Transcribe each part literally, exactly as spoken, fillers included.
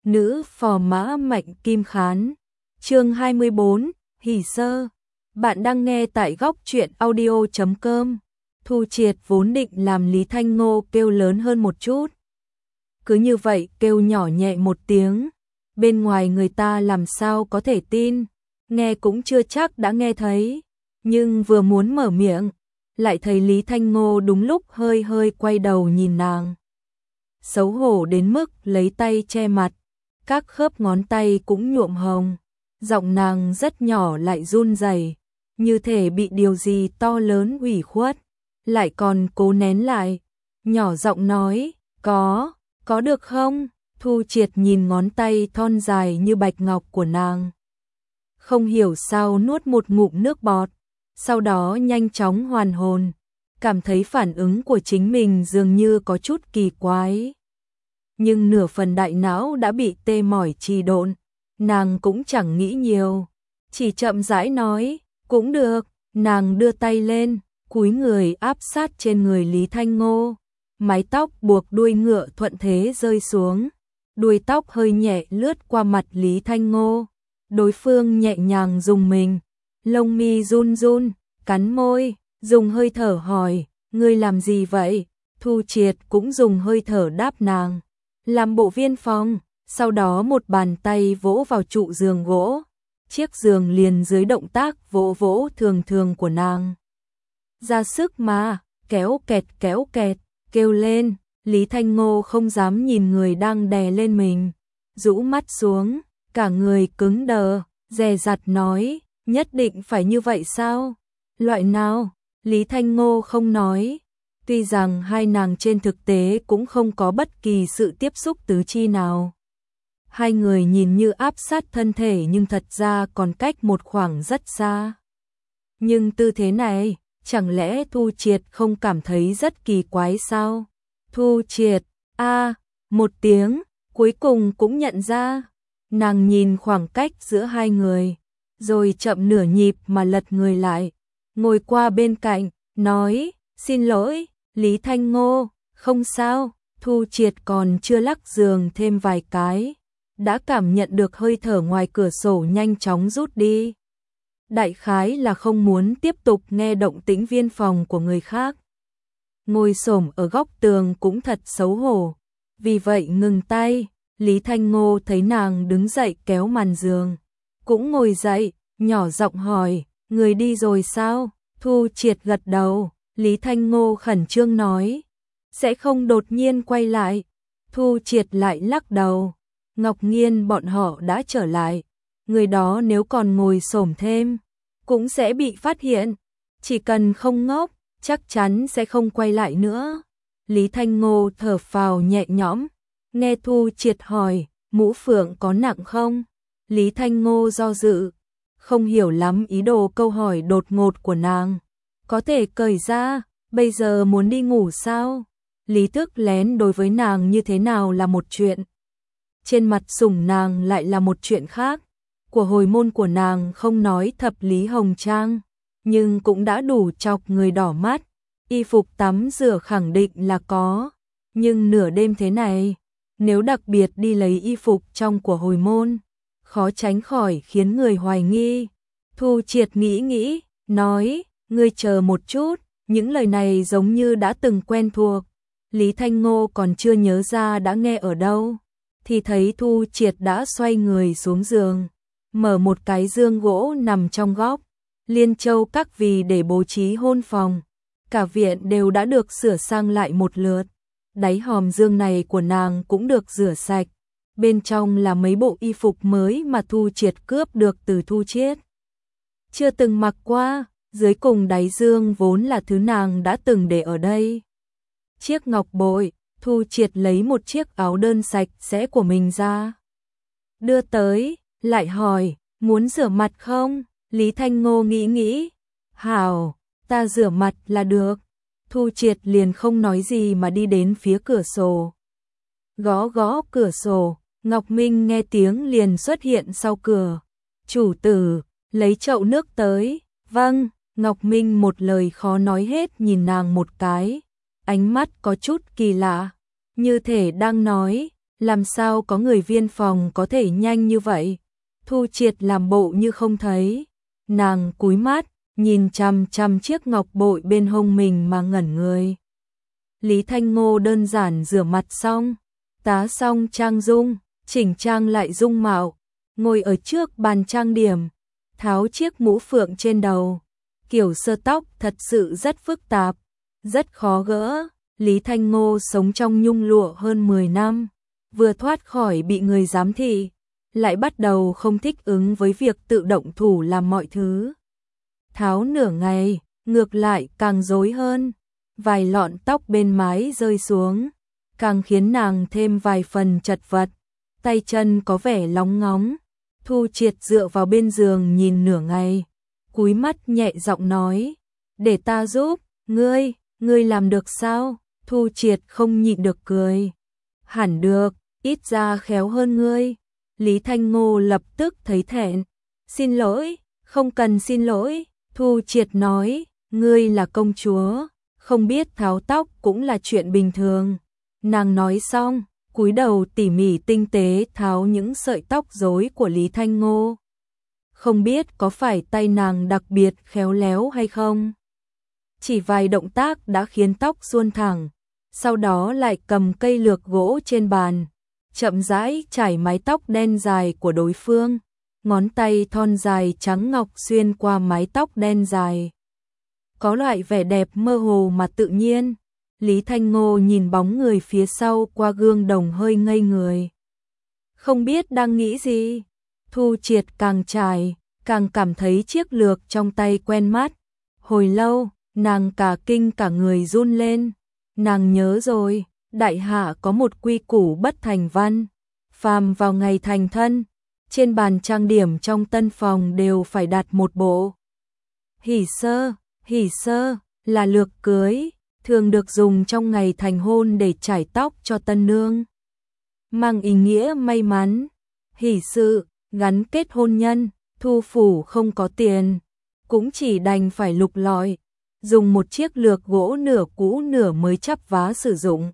nữ phò mã Mạnh Kim Khán. Chương hai mươi bốn, Hỷ Sơ. Bạn đang nghe tại góc truyện audio chấm com. Thu Triệt vốn định làm Lý Thanh Ngô kêu lớn hơn một chút. Cứ như vậy kêu nhỏ nhẹ một tiếng, bên ngoài người ta làm sao có thể tin, nghe cũng chưa chắc đã nghe thấy, nhưng vừa muốn mở miệng, lại thấy Lý Thanh Ngô đúng lúc hơi hơi quay đầu nhìn nàng. Xấu hổ đến mức lấy tay che mặt, các khớp ngón tay cũng nhuộm hồng, giọng nàng rất nhỏ lại run rẩy, như thể bị điều gì to lớn ủy khuất, lại còn cố nén lại, nhỏ giọng nói, có, có được không? Thu Triệt nhìn ngón tay thon dài như bạch ngọc của nàng. Không hiểu sao nuốt một ngụm nước bọt, sau đó nhanh chóng hoàn hồn, cảm thấy phản ứng của chính mình dường như có chút kỳ quái. Nhưng nửa phần đại não đã bị tê mỏi trì độn, nàng cũng chẳng nghĩ nhiều, chỉ chậm rãi nói, cũng được, nàng đưa tay lên, cúi người áp sát trên người Lý Thanh Ngô, mái tóc buộc đuôi ngựa thuận thế rơi xuống, đuôi tóc hơi nhẹ lướt qua mặt Lý Thanh Ngô, đối phương nhẹ nhàng dùng mình, lông mi run run, cắn môi, dùng hơi thở hỏi, ngươi làm gì vậy? Thu Triệt cũng dùng hơi thở đáp nàng, làm bộ viên phòng, sau đó một bàn tay vỗ vào trụ giường gỗ, chiếc giường liền dưới động tác vỗ vỗ thường thường của nàng. Ra sức mà, kéo kẹt kéo kẹt, kêu lên, Lý Thanh Ngô không dám nhìn người đang đè lên mình, rũ mắt xuống, cả người cứng đờ, dè dặt nói, nhất định phải như vậy sao? Loại nào? Lý Thanh Ngô không nói, tuy rằng hai nàng trên thực tế cũng không có bất kỳ sự tiếp xúc tứ chi nào. Hai người nhìn như áp sát thân thể nhưng thật ra còn cách một khoảng rất xa. Nhưng tư thế này, chẳng lẽ Thu Triệt không cảm thấy rất kỳ quái sao? Thu Triệt, a, một tiếng, cuối cùng cũng nhận ra. Nàng nhìn khoảng cách giữa hai người, rồi chậm nửa nhịp mà lật người lại, ngồi qua bên cạnh, nói, xin lỗi, Lý Thanh Ngô, không sao. Thu Triệt còn chưa lắc giường thêm vài cái, đã cảm nhận được hơi thở ngoài cửa sổ nhanh chóng rút đi. Đại khái là không muốn tiếp tục nghe động tĩnh viên phòng của người khác. Ngồi xổm ở góc tường cũng thật xấu hổ, vì vậy ngừng tay. Lý Thanh Ngô thấy nàng đứng dậy kéo màn giường, cũng ngồi dậy, nhỏ giọng hỏi, người đi rồi sao? Thu Triệt gật đầu, Lý Thanh Ngô khẩn trương nói, sẽ không đột nhiên quay lại. Thu Triệt lại lắc đầu, Ngọc Nghiên bọn họ đã trở lại, người đó nếu còn ngồi xổm thêm, cũng sẽ bị phát hiện, chỉ cần không ngốc, chắc chắn sẽ không quay lại nữa. Lý Thanh Ngô thở phào nhẹ nhõm, nghe Thu Triệt hỏi, mũ phượng có nặng không? Lý Thanh Ngô do dự, không hiểu lắm ý đồ câu hỏi đột ngột của nàng. Có thể cởi ra, bây giờ muốn đi ngủ sao? Lý thức lén đối với nàng như thế nào là một chuyện, trên mặt sủng nàng lại là một chuyện khác. Của hồi môn của nàng không nói thập lý hồng trang, nhưng cũng đã đủ chọc người đỏ mắt. Y phục tắm rửa khẳng định là có, nhưng nửa đêm thế này, nếu đặc biệt đi lấy y phục trong của hồi môn, khó tránh khỏi khiến người hoài nghi. Thu Triệt nghĩ nghĩ, nói, ngươi chờ một chút, những lời này giống như đã từng quen thuộc. Lý Thanh Ngô còn chưa nhớ ra đã nghe ở đâu, thì thấy Thu Triệt đã xoay người xuống giường, mở một cái giường gỗ nằm trong góc, liên châu các vì để bố trí hôn phòng. Cả viện đều đã được sửa sang lại một lượt, đáy hòm giường này của nàng cũng được rửa sạch, bên trong là mấy bộ y phục mới mà Thu Triệt cướp được từ Thu Chiết. Chưa từng mặc qua, dưới cùng đáy giường vốn là thứ nàng đã từng để ở đây. Chiếc ngọc bội, Thu Triệt lấy một chiếc áo đơn sạch sẽ của mình ra, đưa tới, lại hỏi, muốn rửa mặt không? Lý Thanh Ngô nghĩ nghĩ, hảo, ta rửa mặt là được. Thu Triệt liền không nói gì mà đi đến phía cửa sổ. Gõ gõ cửa sổ, Ngọc Minh nghe tiếng liền xuất hiện sau cửa. Chủ tử, lấy chậu nước tới. Vâng, Ngọc Minh một lời khó nói hết nhìn nàng một cái. Ánh mắt có chút kỳ lạ, như thể đang nói, Làm sao có người viên phòng có thể nhanh như vậy? Thu Triệt làm bộ như không thấy. Nàng cúi mắt, nhìn chằm chằm chiếc ngọc bội bên hông mình mà ngẩn người. Lý Thanh Ngô đơn giản rửa mặt xong, tá xong trang dung, chỉnh trang lại dung mạo, ngồi ở trước bàn trang điểm, tháo chiếc mũ phượng trên đầu. Kiểu sơ tóc thật sự rất phức tạp, rất khó gỡ. Lý Thanh Ngô sống trong nhung lụa hơn mười năm, vừa thoát khỏi bị người giám thị, lại bắt đầu không thích ứng với việc tự động thủ làm mọi thứ. Tháo nửa ngày, ngược lại càng rối hơn, vài lọn tóc bên mái rơi xuống, càng khiến nàng thêm vài phần chật vật, tay chân có vẻ lóng ngóng. Thu Triệt dựa vào bên giường nhìn nửa ngày, cúi mắt nhẹ giọng nói, để ta giúp, ngươi, ngươi làm được sao? Thu Triệt không nhịn được cười. Hẳn được, ít ra khéo hơn ngươi. Lý Thanh Ngô lập tức thấy thẹn. Xin lỗi, không cần xin lỗi. Thu Triệt nói, ngươi là công chúa, không biết tháo tóc cũng là chuyện bình thường. Nàng nói xong, cúi đầu tỉ mỉ tinh tế tháo những sợi tóc rối của Lý Thanh Ngô. Không biết có phải tay nàng đặc biệt khéo léo hay không? Chỉ vài động tác đã khiến tóc suôn thẳng, sau đó lại cầm cây lược gỗ trên bàn, chậm rãi chải mái tóc đen dài của đối phương, ngón tay thon dài trắng ngọc xuyên qua mái tóc đen dài. Có loại vẻ đẹp mơ hồ mà tự nhiên. Lý Thanh Ngô nhìn bóng người phía sau qua gương đồng hơi ngây người. Không biết đang nghĩ gì. Thu Triệt càng chải, càng cảm thấy chiếc lược trong tay quen mắt. Hồi lâu, nàng cả kinh cả người run lên. Nàng nhớ rồi, đại hạ có một quy củ bất thành văn. Phàm vào ngày thành thân, trên bàn trang điểm trong tân phòng đều phải đặt một bộ hỷ sơ. Hỷ sơ là lược cưới, thường được dùng trong ngày thành hôn để chải tóc cho tân nương, mang ý nghĩa may mắn. Hỷ sự gắn kết hôn nhân. Thu phủ không có tiền, cũng chỉ đành phải lục lọi, dùng một chiếc lược gỗ nửa cũ nửa mới chắp vá sử dụng.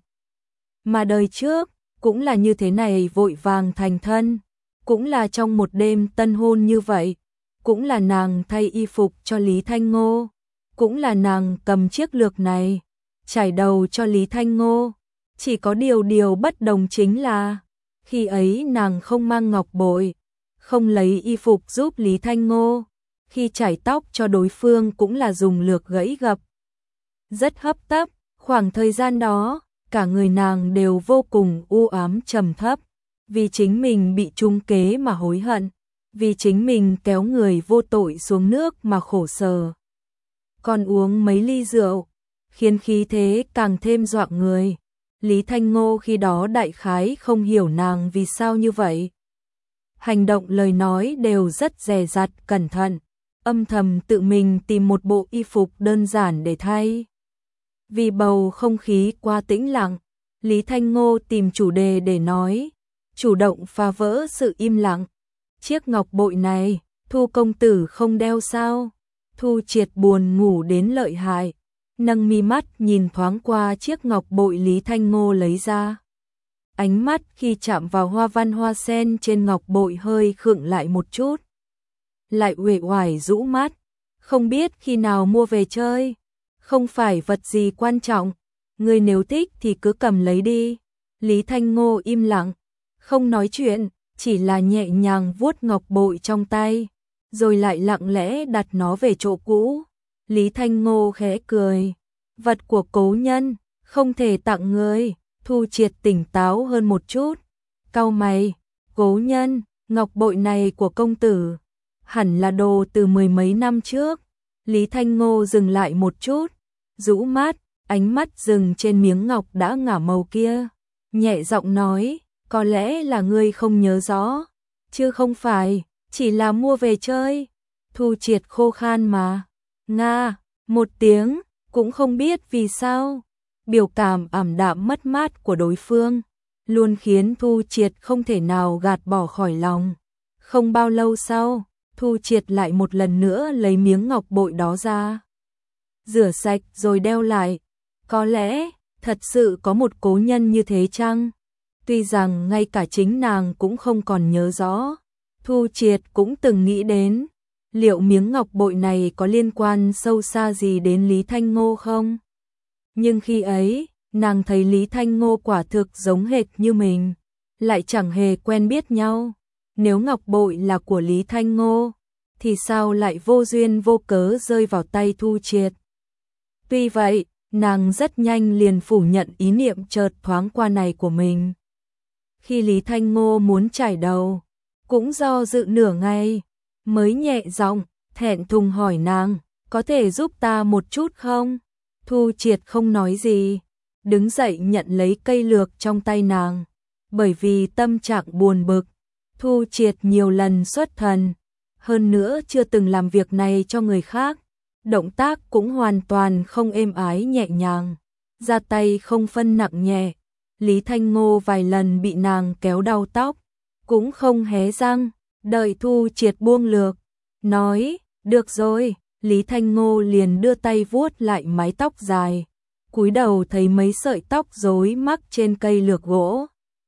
Mà đời trước cũng là như thế này, vội vàng thành thân, cũng là trong một đêm tân hôn như vậy, cũng là nàng thay y phục cho Lý Thanh Ngô, cũng là nàng cầm chiếc lược này chải đầu cho Lý Thanh Ngô. Chỉ có điều điều bất đồng chính là khi ấy nàng không mang ngọc bội, không lấy y phục giúp Lý Thanh Ngô, khi chải tóc cho đối phương cũng là dùng lược gãy gập. Rất hấp tấp, khoảng thời gian đó, cả người nàng đều vô cùng u ám trầm thấp, vì chính mình bị trúng kế mà hối hận, vì chính mình kéo người vô tội xuống nước mà khổ sở. Còn uống mấy ly rượu, khiến khí thế càng thêm dọa người. Lý Thanh Ngô khi đó đại khái không hiểu nàng vì sao như vậy. Hành động lời nói đều rất dè dặt cẩn thận, âm thầm tự mình tìm một bộ y phục đơn giản để thay. Vì bầu không khí quá tĩnh lặng, Lý Thanh Ngô tìm chủ đề để nói, chủ động phá vỡ sự im lặng. Chiếc ngọc bội này, Thu công tử không đeo sao? Thu Triệt buồn ngủ đến lợi hại, nâng mi mắt nhìn thoáng qua chiếc ngọc bội Lý Thanh Ngô lấy ra. Ánh mắt khi chạm vào hoa văn hoa sen trên ngọc bội hơi khựng lại một chút, lại uể oải rũ mắt. Không biết khi nào mua về chơi, không phải vật gì quan trọng, ngươi nếu thích thì cứ cầm lấy đi. Lý Thanh Ngô im lặng, không nói chuyện, chỉ là nhẹ nhàng vuốt ngọc bội trong tay, rồi lại lặng lẽ đặt nó về chỗ cũ. Lý Thanh Ngô khẽ cười, vật của cố nhân, không thể tặng người. Thu Triệt tỉnh táo hơn một chút, cau mày, cố nhân, ngọc bội này của công tử, hẳn là đồ từ mười mấy năm trước. Lý Thanh Ngô dừng lại một chút, rũ mắt, ánh mắt dừng trên miếng ngọc đã ngả màu kia, nhẹ giọng nói, có lẽ là ngươi không nhớ rõ, chứ không phải, chỉ là mua về chơi. Thu Triệt khô khan mà, nga, một tiếng, cũng không biết vì sao. Biểu cảm ảm đạm mất mát của đối phương luôn khiến Thu Triệt không thể nào gạt bỏ khỏi lòng. Không bao lâu sau, Thu Triệt lại một lần nữa lấy miếng ngọc bội đó ra, rửa sạch rồi đeo lại. Có lẽ thật sự có một cố nhân như thế chăng? Tuy rằng ngay cả chính nàng cũng không còn nhớ rõ, Thu Triệt cũng từng nghĩ đến, liệu miếng ngọc bội này có liên quan sâu xa gì đến Lý Thanh Ngô không? Nhưng khi ấy, nàng thấy Lý Thanh Ngô quả thực giống hệt như mình, lại chẳng hề quen biết nhau. Nếu ngọc bội là của Lý Thanh Ngô, thì sao lại vô duyên vô cớ rơi vào tay Thu Triệt? Tuy vậy, nàng rất nhanh liền phủ nhận ý niệm chợt thoáng qua này của mình. Khi Lý Thanh Ngô muốn chải đầu, cũng do dự nửa ngày, mới nhẹ giọng, thẹn thùng hỏi nàng, có thể giúp ta một chút không? Thu Triệt không nói gì, đứng dậy nhận lấy cây lược trong tay nàng. Bởi vì tâm trạng buồn bực, Thu Triệt nhiều lần xuất thần, hơn nữa chưa từng làm việc này cho người khác, động tác cũng hoàn toàn không êm ái nhẹ nhàng, ra tay không phân nặng nhẹ. Lý Thanh Ngô vài lần bị nàng kéo đau tóc, cũng không hé răng, đợi Thu Triệt buông lược, nói, được rồi. Lý Thanh Ngô liền đưa tay vuốt lại mái tóc dài, cúi đầu thấy mấy sợi tóc rối mắc trên cây lược gỗ,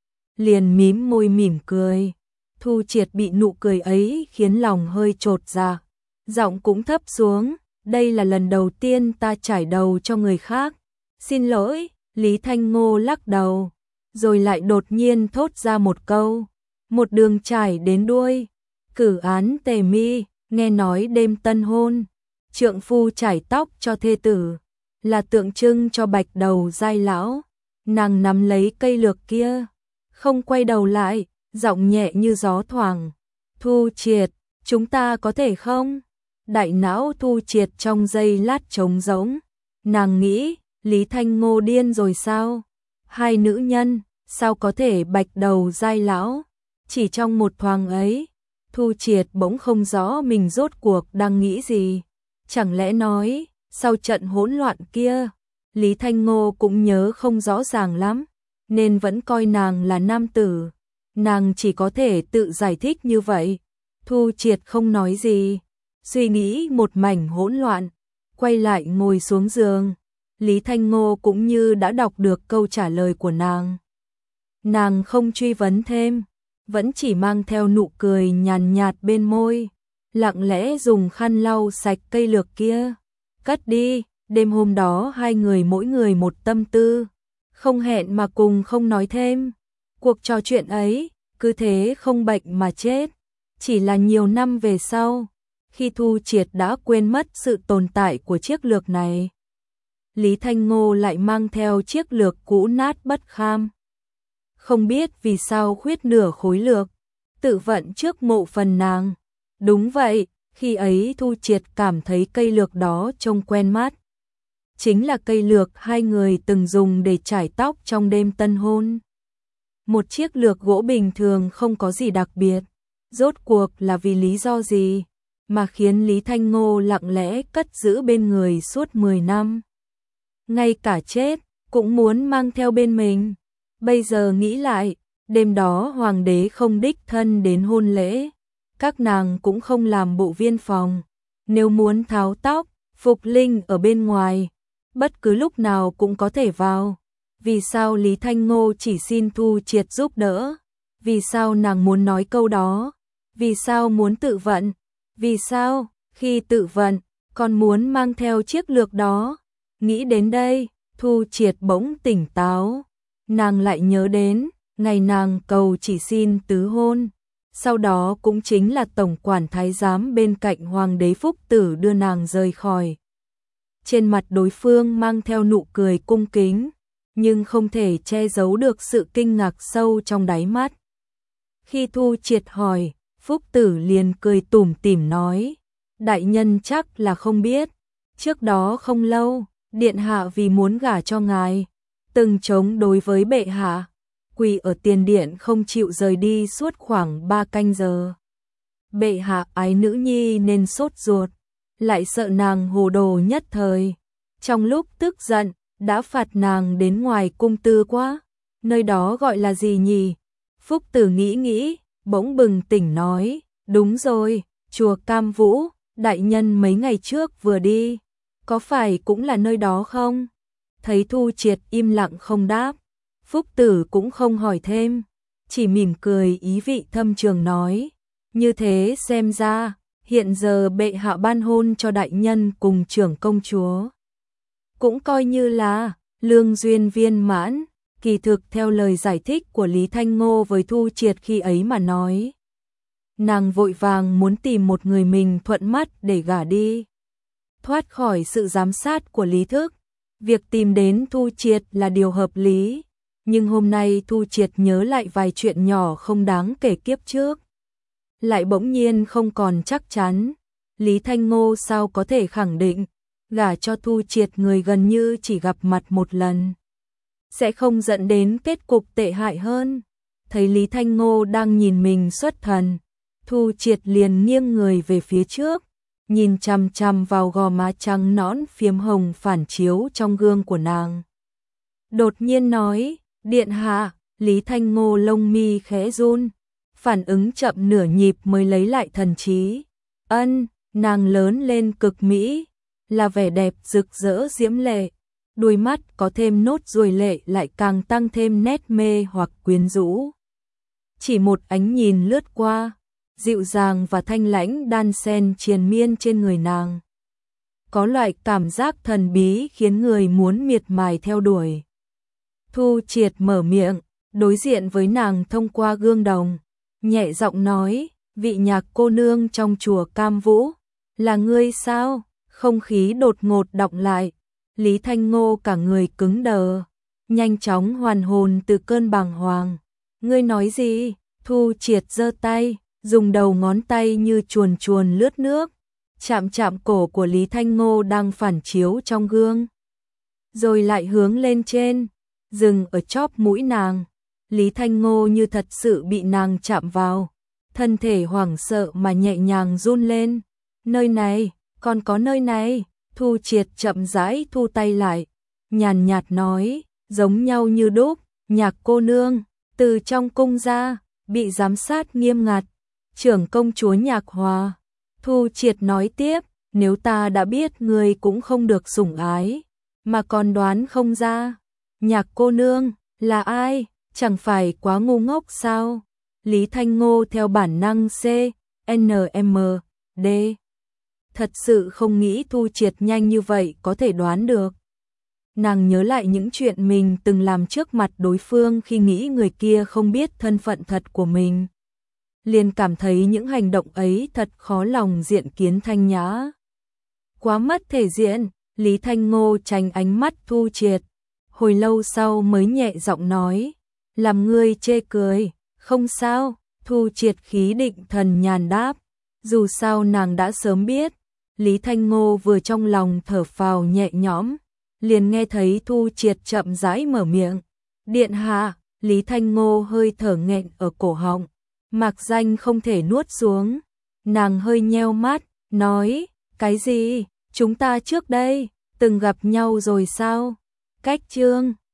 liền mím môi mỉm cười. Thu Triệt bị nụ cười ấy khiến lòng hơi chột dạ, giọng cũng thấp xuống, đây là lần đầu tiên ta chải đầu cho người khác. Xin lỗi. Lý Thanh Ngô lắc đầu, rồi lại đột nhiên thốt ra một câu, một đường chải đến đuôi. Cử án Tề Mi, nghe nói đêm tân hôn, trượng phu chải tóc cho thê tử, là tượng trưng cho bạch đầu giai lão. Nàng nắm lấy cây lược kia, không quay đầu lại, giọng nhẹ như gió thoảng. Thu Triệt, chúng ta có thể không? Đại não Thu Triệt trong giây lát trống rỗng, nàng nghĩ, Lý Thanh Ngô điên rồi sao? Hai nữ nhân, sao có thể bạch đầu giai lão? Chỉ trong một thoáng ấy, Thu Triệt bỗng không rõ mình rốt cuộc đang nghĩ gì. Chẳng lẽ nói, sau trận hỗn loạn kia, Lý Thanh Ngô cũng nhớ không rõ ràng lắm, nên vẫn coi nàng là nam tử. Nàng chỉ có thể tự giải thích như vậy. Thu Triệt không nói gì, suy nghĩ một mảnh hỗn loạn, quay lại ngồi xuống giường. Lý Thanh Ngô cũng như đã đọc được câu trả lời của nàng. Nàng không truy vấn thêm, vẫn chỉ mang theo nụ cười nhàn nhạt bên môi, lặng lẽ dùng khăn lau sạch cây lược kia, cất đi. Đêm hôm đó hai người mỗi người một tâm tư, không hẹn mà cùng không nói thêm. Cuộc trò chuyện ấy, cứ thế không bệnh mà chết. Chỉ là nhiều năm về sau, khi Thu Triệt đã quên mất sự tồn tại của chiếc lược này, Lý Thanh Ngô lại mang theo chiếc lược cũ nát bất kham. Không biết vì sao khuyết nửa khối lược, tự vận trước mộ phần nàng. Đúng vậy, khi ấy Thu Triệt cảm thấy cây lược đó trông quen mắt. Chính là cây lược hai người từng dùng để chải tóc trong đêm tân hôn. Một chiếc lược gỗ bình thường không có gì đặc biệt, rốt cuộc là vì lý do gì mà khiến Lý Thanh Ngô lặng lẽ cất giữ bên người suốt mười năm. Ngay cả chết, cũng muốn mang theo bên mình. Bây giờ nghĩ lại, đêm đó hoàng đế không đích thân đến hôn lễ, các nàng cũng không làm bộ viên phòng. Nếu muốn tháo tóc, Phục Linh ở bên ngoài, bất cứ lúc nào cũng có thể vào. Vì sao Lý Thanh Ngô chỉ xin Thu Triệt giúp đỡ? Vì sao nàng muốn nói câu đó? Vì sao muốn tự vận? Vì sao, khi tự vận, còn muốn mang theo chiếc lược đó? Nghĩ đến đây, Thu Triệt bỗng tỉnh táo. Nàng lại nhớ đến, ngày nàng cầu chỉ xin tứ hôn. Sau đó cũng chính là tổng quản thái giám bên cạnh hoàng đế Phúc Tử đưa nàng rời khỏi. Trên mặt đối phương mang theo nụ cười cung kính, nhưng không thể che giấu được sự kinh ngạc sâu trong đáy mắt. Khi Thu Triệt hỏi, Phúc Tử liền cười tủm tỉm nói, đại nhân chắc là không biết, trước đó không lâu, điện hạ vì muốn gả cho ngài, từng chống đối với bệ hạ, quỳ ở tiền điện không chịu rời đi suốt khoảng ba canh giờ. Bệ hạ ái nữ nhi nên sốt ruột, lại sợ nàng hồ đồ nhất thời, trong lúc tức giận, đã phạt nàng đến ngoài cung tư quá. Nơi đó gọi là gì nhỉ? Phúc Tử nghĩ nghĩ, bỗng bừng tỉnh nói, đúng rồi, chùa Cam Vũ, đại nhân mấy ngày trước vừa đi, có phải cũng là nơi đó không? Thấy Thu Triệt im lặng không đáp, Phúc Tử cũng không hỏi thêm, chỉ mỉm cười ý vị thâm trường nói, như thế xem ra, hiện giờ bệ hạ ban hôn cho đại nhân cùng trưởng công chúa. Cũng coi như là lương duyên viên mãn, kỳ thực theo lời giải thích của Lý Thanh Ngô với Thu Triệt khi ấy mà nói. Nàng vội vàng muốn tìm một người mình thuận mắt để gả đi. Thoát khỏi sự giám sát của Lý Thức, việc tìm đến Thu Triệt là điều hợp lý. Nhưng hôm nay Thu Triệt nhớ lại vài chuyện nhỏ không đáng kể kiếp trước. Lại bỗng nhiên không còn chắc chắn. Lý Thanh Ngô sao có thể khẳng định, gả cho Thu Triệt người gần như chỉ gặp mặt một lần sẽ không dẫn đến kết cục tệ hại hơn. Thấy Lý Thanh Ngô đang nhìn mình xuất thần, Thu Triệt liền nghiêng người về phía trước, nhìn chằm chằm vào gò má trắng nõn phiếm hồng phản chiếu trong gương của nàng. Đột nhiên nói, điện hạ. Lý Thanh Ngô lông mi khẽ run, phản ứng chậm nửa nhịp mới lấy lại thần trí. Ân, nàng lớn lên cực mỹ, là vẻ đẹp rực rỡ diễm lệ, đôi mắt có thêm nốt ruồi lệ lại càng tăng thêm nét mê hoặc quyến rũ. Chỉ một ánh nhìn lướt qua, dịu dàng và thanh lãnh đan xen triền miên trên người nàng. Có loại cảm giác thần bí khiến người muốn miệt mài theo đuổi. Thu Triệt mở miệng, đối diện với nàng thông qua gương đồng, nhẹ giọng nói, vị nhạc cô nương trong chùa Cam Vũ, là ngươi sao? Không khí đột ngột đọng lại, Lý Thanh Ngô cả người cứng đờ, nhanh chóng hoàn hồn từ cơn bàng hoàng. Ngươi nói gì? Thu Triệt giơ tay, dùng đầu ngón tay như chuồn chuồn lướt nước, chạm chạm cổ của Lý Thanh Ngô đang phản chiếu trong gương, rồi lại hướng lên trên, dừng ở chóp mũi nàng. Lý Thanh Ngô như thật sự bị nàng chạm vào, thân thể hoảng sợ mà nhẹ nhàng run lên. Nơi này, còn có nơi này. Thu Triệt chậm rãi thu tay lại, nhàn nhạt nói, giống nhau như đúc, nhạc cô nương, từ trong cung ra, bị giám sát nghiêm ngặt, trưởng công chúa Nhạc Hòa. Thu Triệt nói tiếp, nếu ta đã biết người cũng không được sủng ái, mà còn đoán không ra, nhạc cô nương, là ai, chẳng phải quá ngu ngốc sao? Lý Thanh Ngô theo bản năng C, N M, D. Thật sự không nghĩ Thu Triệt nhanh như vậy có thể đoán được. Nàng nhớ lại những chuyện mình từng làm trước mặt đối phương khi nghĩ người kia không biết thân phận thật của mình. Liền cảm thấy những hành động ấy thật khó lòng diện kiến thanh nhã. Quá mất thể diện, Lý Thanh Ngô tránh ánh mắt Thu Triệt. Hồi lâu sau mới nhẹ giọng nói, làm ngươi chê cười, không sao. Thu Triệt khí định thần nhàn đáp, dù sao nàng đã sớm biết. Lý Thanh Ngô vừa trong lòng thở phào nhẹ nhõm, liền nghe thấy Thu Triệt chậm rãi mở miệng. Điện hạ. Lý Thanh Ngô hơi thở nghẹn ở cổ họng, mạc danh không thể nuốt xuống. Nàng hơi nheo mắt, nói, cái gì, chúng ta trước đây, từng gặp nhau rồi sao? Cách chương